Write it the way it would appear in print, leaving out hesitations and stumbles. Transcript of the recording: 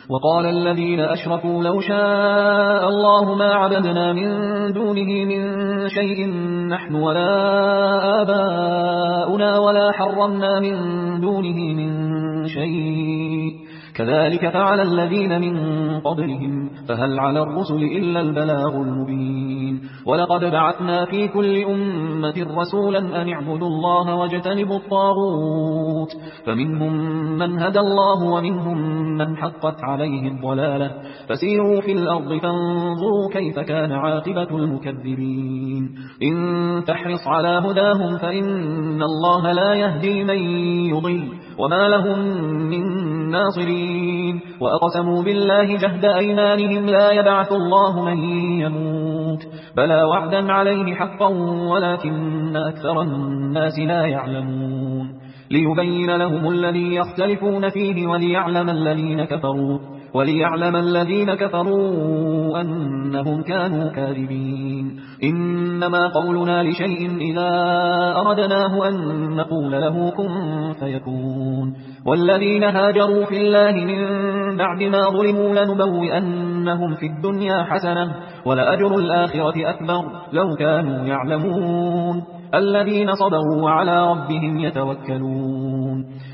وقال الذين أشركوا لو شاء الله ما عبدنا من دونه من شيء نحن ولا آباؤنا ولا حرمنا من دونه من شيء كذلك فعل الذين من قبلهم فهل على الرسل إلا البلاغ المبين ولقد بعثنا في كل أمة رسولا أن اعبدوا الله واجتنبوا الطاغوت فمنهم من هدى الله ومنهم من حقت عليه الضلالة فسيروا في الأرض فانظروا كيف كان عاقبة المكذبين إن تحرص على هداهم فإن الله لا يهدي من يضل وما لهم من ناصرين وأقسموا بالله جهد أيمانهم لا يبعث الله من يموت بلى وعدا عليه حقا ولكن أكثر الناس لا يعلمون ليبين لهم الذي يختلفون فيه وليعلم الذين كفروا أنهم كانوا كاذبين إنما قولنا لشيء إذا أردناه أن نقول له كن فيكون والذين هاجروا في الله من بعد ما ظلموا لنبوئنهم في الدنيا حسنة ولأجر الآخرة أكبر لو كانوا يعلمون الذين صبروا وعلى ربهم يتوكلون